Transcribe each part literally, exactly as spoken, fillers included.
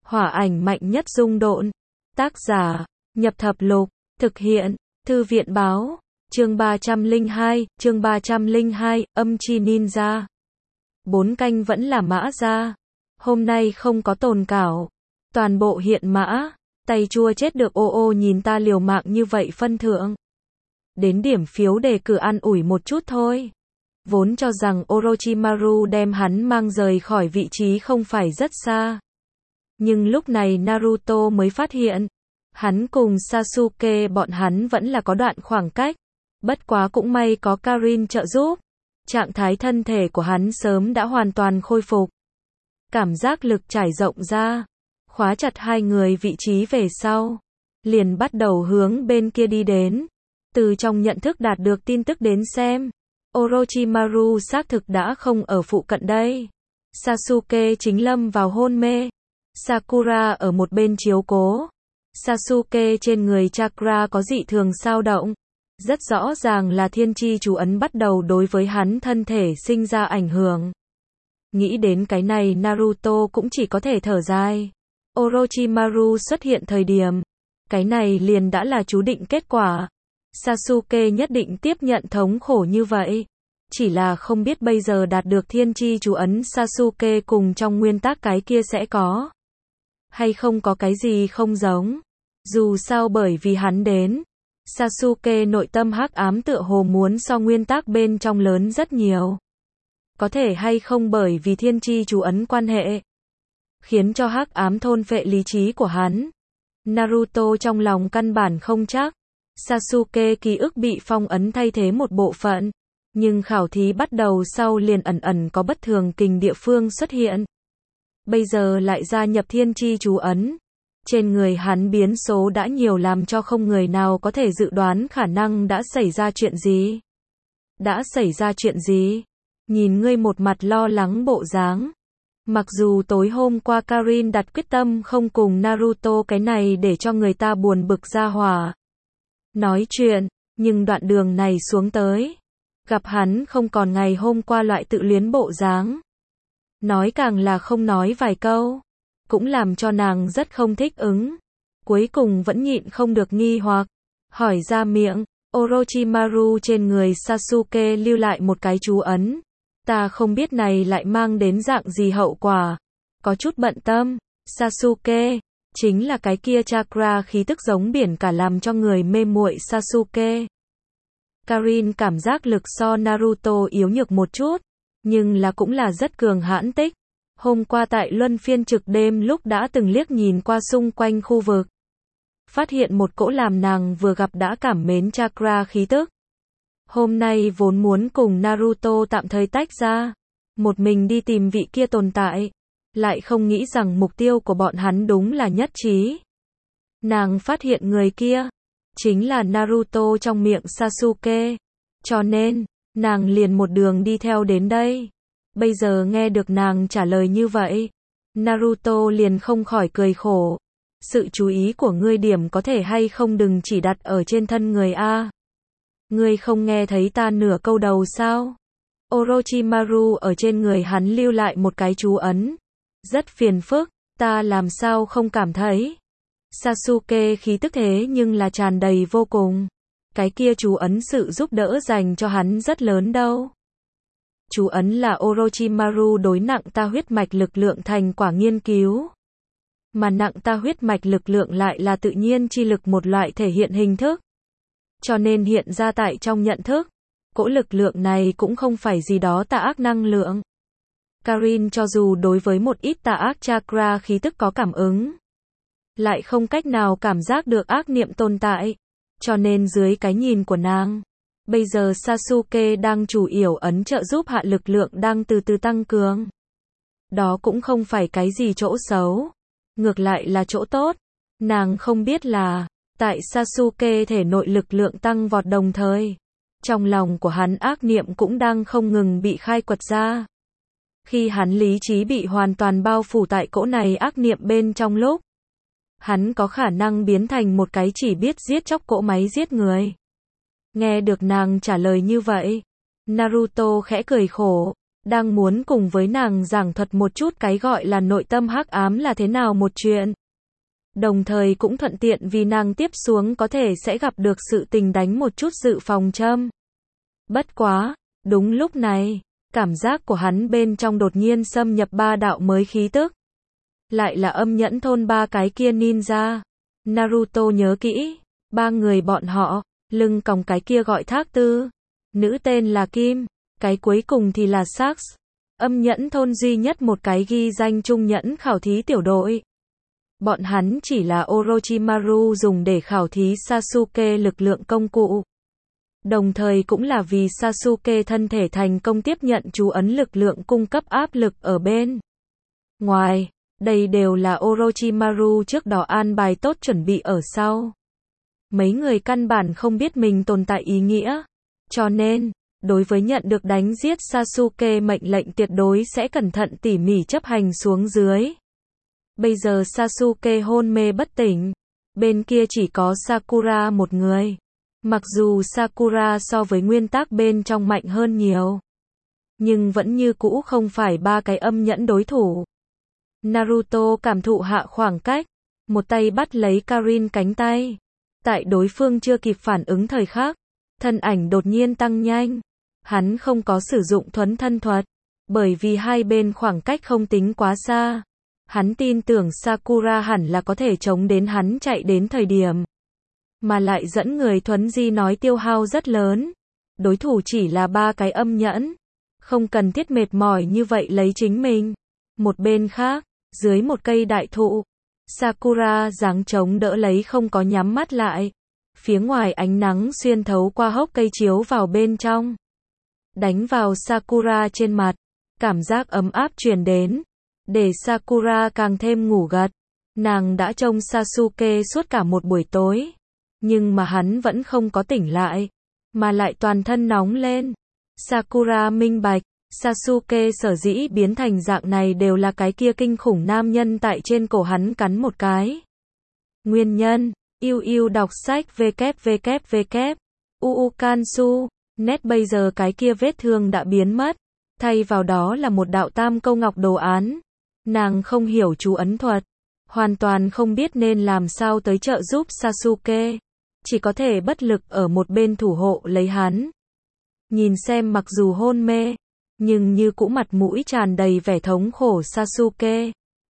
Hỏa ảnh mạnh nhất dung độn. Tác giả, Nhập Thập Lục. Thực hiện, Thư viện báo. Chương ba trăm lẻ hai, chương ba trăm lẻ hai, âm chi ninja. Bốn canh vẫn là mã gia. Hôm nay không có tồn cảo. Toàn bộ hiện mã. Tay chua chết được ô ô nhìn ta liều mạng như vậy phân thượng. Đến điểm phiếu đề cử an ủi một chút thôi. Vốn cho rằng Orochimaru đem hắn mang rời khỏi vị trí không phải rất xa. Nhưng lúc này Naruto mới phát hiện. Hắn cùng Sasuke bọn hắn vẫn là có đoạn khoảng cách. Bất quá cũng may có Karin trợ giúp. Trạng thái thân thể của hắn sớm đã hoàn toàn khôi phục. Cảm giác lực trải rộng ra. Khóa chặt hai người vị trí về sau. Liền bắt đầu hướng bên kia đi đến. Từ trong nhận thức đạt được tin tức đến xem. Orochimaru xác thực đã không ở phụ cận đây. Sasuke chính lâm vào hôn mê. Sakura ở một bên chiếu cố. Sasuke trên người chakra có dị thường dao động. Rất rõ ràng là thiên chi chú ấn bắt đầu đối với hắn thân thể sinh ra ảnh hưởng. Nghĩ đến cái này Naruto cũng chỉ có thể thở dài. Orochimaru xuất hiện thời điểm. Cái này liền đã là chú định kết quả. Sasuke nhất định tiếp nhận thống khổ như vậy. Chỉ là không biết bây giờ đạt được thiên chi chú ấn Sasuke cùng trong nguyên tắc cái kia sẽ có. Hay không có cái gì không giống. Dù sao bởi vì hắn đến. Sasuke nội tâm hắc ám tựa hồ muốn so nguyên tắc bên trong lớn rất nhiều. Có thể hay không bởi vì thiên chi chú ấn quan hệ. Khiến cho hắc ám thôn phệ lý trí của hắn. Naruto trong lòng căn bản không chắc. Sasuke ký ức bị phong ấn thay thế một bộ phận. Nhưng khảo thí bắt đầu sau liền ẩn ẩn có bất thường kình địa phương xuất hiện. Bây giờ lại gia nhập thiên chi chú ấn. Trên người hắn biến số đã nhiều làm cho không người nào có thể dự đoán khả năng đã xảy ra chuyện gì. Đã xảy ra chuyện gì? Nhìn ngươi một mặt lo lắng bộ dáng. Mặc dù tối hôm qua Karin đặt quyết tâm không cùng Naruto cái này để cho người ta buồn bực ra hỏa. Nói chuyện, nhưng đoạn đường này xuống tới. Gặp hắn không còn ngày hôm qua loại tự luyến bộ dáng. Nói càng là không nói vài câu. Cũng làm cho nàng rất không thích ứng. Cuối cùng vẫn nhịn không được nghi hoặc. Hỏi ra miệng, Orochimaru trên người Sasuke lưu lại một cái chú ấn. Ta không biết này lại mang đến dạng gì hậu quả. Có chút bận tâm. Sasuke, chính là cái kia chakra khí tức giống biển cả làm cho người mê muội Sasuke. Karin cảm giác lực so Naruto yếu nhược một chút. Nhưng là cũng là rất cường hãn tích. Hôm qua tại luân phiên trực đêm lúc đã từng liếc nhìn qua xung quanh khu vực. Phát hiện một cỗ làm nàng vừa gặp đã cảm mến chakra khí tức. Hôm nay vốn muốn cùng Naruto tạm thời tách ra. Một mình đi tìm vị kia tồn tại. Lại không nghĩ rằng mục tiêu của bọn hắn đúng là nhất trí. Nàng phát hiện người kia. Chính là Naruto trong miệng Sasuke. Cho nên, nàng liền một đường đi theo đến đây. Bây giờ nghe được nàng trả lời như vậy. Naruto liền không khỏi cười khổ. Sự chú ý của ngươi điểm có thể hay không đừng chỉ đặt ở trên thân người A. Ngươi không nghe thấy ta nửa câu đầu sao? Orochimaru ở trên người hắn lưu lại một cái chú ấn. Rất phiền phức, ta làm sao không cảm thấy. Sasuke khí tức thế nhưng là tràn đầy vô cùng. Cái kia chú ấn sự giúp đỡ dành cho hắn rất lớn đâu. Chú ấn là Orochimaru đối nặng ta huyết mạch lực lượng thành quả nghiên cứu. Mà nặng ta huyết mạch lực lượng lại là tự nhiên chi lực một loại thể hiện hình thức. Cho nên hiện ra tại trong nhận thức. Cỗ lực lượng này cũng không phải gì đó tà ác năng lượng. Karin cho dù đối với một ít tà ác chakra khí tức có cảm ứng. Lại không cách nào cảm giác được ác niệm tồn tại. Cho nên dưới cái nhìn của nàng. Bây giờ Sasuke đang chủ yếu ấn trợ giúp hạ lực lượng đang từ từ tăng cường. Đó cũng không phải cái gì chỗ xấu. Ngược lại là chỗ tốt. Nàng không biết là, tại Sasuke thể nội lực lượng tăng vọt đồng thời. Trong lòng của hắn ác niệm cũng đang không ngừng bị khai quật ra. Khi hắn lý trí bị hoàn toàn bao phủ tại cỗ này ác niệm bên trong lúc. Hắn có khả năng biến thành một cái chỉ biết giết chóc cỗ máy giết người. Nghe được nàng trả lời như vậy, Naruto khẽ cười khổ, đang muốn cùng với nàng giảng thuật một chút cái gọi là nội tâm hắc ám là thế nào một chuyện. Đồng thời cũng thuận tiện vì nàng tiếp xuống có thể sẽ gặp được sự tình đánh một chút dự phòng châm. Bất quá, đúng lúc này, cảm giác của hắn bên trong đột nhiên xâm nhập ba đạo mới khí tức. Lại là âm nhẫn thôn ba cái kia ninja. Naruto nhớ kỹ, ba người bọn họ, lưng còng cái kia gọi Thác Tư, nữ tên là Kim, cái cuối cùng thì là Sax. Âm nhẫn thôn duy nhất một cái ghi danh trung nhẫn khảo thí tiểu đội. Bọn hắn chỉ là Orochimaru dùng để khảo thí Sasuke lực lượng công cụ. Đồng thời cũng là vì Sasuke thân thể thành công tiếp nhận chú ấn lực lượng cung cấp áp lực ở bên ngoài. Đây đều là Orochimaru trước đó an bài tốt chuẩn bị ở sau. Mấy người căn bản không biết mình tồn tại ý nghĩa. Cho nên, đối với nhận được đánh giết Sasuke mệnh lệnh tuyệt đối sẽ cẩn thận tỉ mỉ chấp hành xuống dưới. Bây giờ Sasuke hôn mê bất tỉnh. Bên kia chỉ có Sakura một người. Mặc dù Sakura so với nguyên tắc bên trong mạnh hơn nhiều. Nhưng vẫn như cũ không phải ba cái âm nhẫn đối thủ. Naruto cảm thụ hạ khoảng cách. Một tay bắt lấy Karin cánh tay. Tại đối phương chưa kịp phản ứng thời khắc. Thân ảnh đột nhiên tăng nhanh. Hắn không có sử dụng thuấn thân thuật. Bởi vì hai bên khoảng cách không tính quá xa. Hắn tin tưởng Sakura hẳn là có thể chống đến hắn chạy đến thời điểm. Mà lại dẫn người thuấn di nói tiêu hao rất lớn. Đối thủ chỉ là ba cái âm nhẫn. Không cần thiết mệt mỏi như vậy lấy chính mình. Một bên khác, dưới một cây đại thụ, Sakura giáng chống đỡ lấy không có nhắm mắt lại. Phía ngoài ánh nắng xuyên thấu qua hốc cây chiếu vào bên trong. Đánh vào Sakura trên mặt. Cảm giác ấm áp truyền đến. Để Sakura càng thêm ngủ gật. Nàng đã trông Sasuke suốt cả một buổi tối. Nhưng mà hắn vẫn không có tỉnh lại. Mà lại toàn thân nóng lên. Sakura minh bạch. Sasuke sở dĩ biến thành dạng này đều là cái kia kinh khủng nam nhân tại trên cổ hắn cắn một cái. Nguyên nhân. Yêu yêu đọc sách www. Uukansu. Net bây giờ cái kia vết thương đã biến mất. Thay vào đó là một đạo tam câu ngọc đồ án. Nàng không hiểu chú ấn thuật. Hoàn toàn không biết nên làm sao tới trợ giúp Sasuke. Chỉ có thể bất lực ở một bên thủ hộ lấy hắn. Nhìn xem mặc dù hôn mê. Nhưng như cũ mặt mũi tràn đầy vẻ thống khổ Sasuke.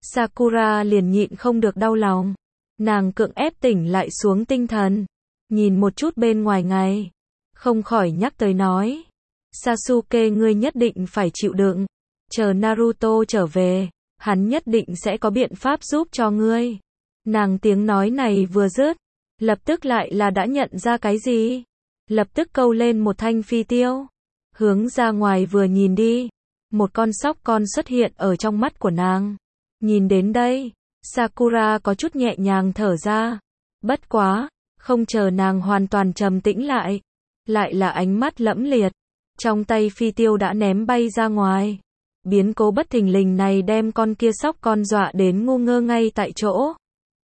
Sakura liền nhịn không được đau lòng. Nàng cưỡng ép tỉnh lại xuống tinh thần. Nhìn một chút bên ngoài ngày. Không khỏi nhắc tới nói. Sasuke ngươi nhất định phải chịu đựng. Chờ Naruto trở về. Hắn nhất định sẽ có biện pháp giúp cho ngươi. Nàng tiếng nói này vừa dứt. Lập tức lại là đã nhận ra cái gì. Lập tức câu lên một thanh phi tiêu. Hướng ra ngoài vừa nhìn đi. Một con sóc con xuất hiện ở trong mắt của nàng. Nhìn đến đây. Sakura có chút nhẹ nhàng thở ra. Bất quá. Không chờ nàng hoàn toàn trầm tĩnh lại. Lại là ánh mắt lẫm liệt. Trong tay phi tiêu đã ném bay ra ngoài. Biến cố bất thình lình này đem con kia sóc con dọa đến ngu ngơ ngay tại chỗ.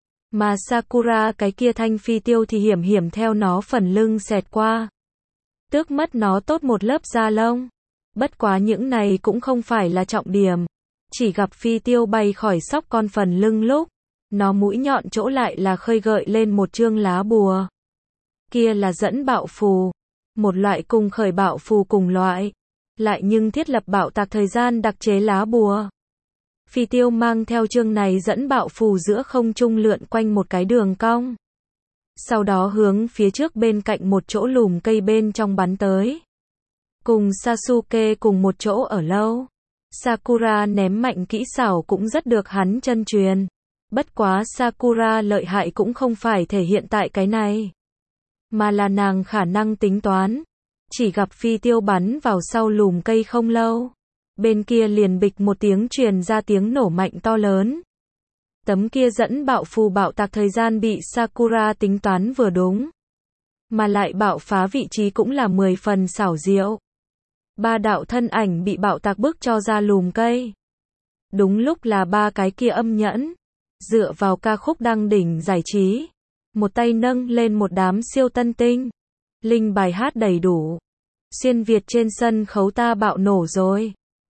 Mà Sakura cái kia thanh phi tiêu thì hiểm hiểm theo nó phần lưng xẹt qua. Tước mất nó tốt một lớp da lông. Bất quá những này cũng không phải là trọng điểm. Chỉ gặp phi tiêu bay khỏi sóc con phần lưng lúc. Nó mũi nhọn chỗ lại là khơi gợi lên một chương lá bùa. Kia là dẫn bạo phù. Một loại cùng khởi bạo phù cùng loại. Lại nhưng thiết lập bạo tạc thời gian đặc chế lá bùa. Phi tiêu mang theo chương này dẫn bạo phù giữa không trung lượn quanh một cái đường cong. Sau đó hướng phía trước bên cạnh một chỗ lùm cây bên trong bắn tới. Cùng Sasuke cùng một chỗ ở lâu. Sakura ném mạnh kỹ xảo cũng rất được hắn chân truyền. Bất quá Sakura lợi hại cũng không phải thể hiện tại cái này. Mà là nàng khả năng tính toán. Chỉ gặp phi tiêu bắn vào sau lùm cây không lâu. Bên kia liền bịch một tiếng truyền ra tiếng nổ mạnh to lớn. Tấm kia dẫn bạo phù bạo tạc thời gian bị Sakura tính toán vừa đúng. Mà lại bạo phá vị trí cũng là mười phần xảo diệu. Ba đạo thân ảnh bị bạo tạc bức cho ra lùm cây. Đúng lúc là ba cái kia âm nhẫn. Dựa vào ca khúc đăng đỉnh giải trí. Một tay nâng lên một đám siêu tân tinh. Linh bài hát đầy đủ. Xuyên Việt trên sân khấu ta bạo nổ rồi.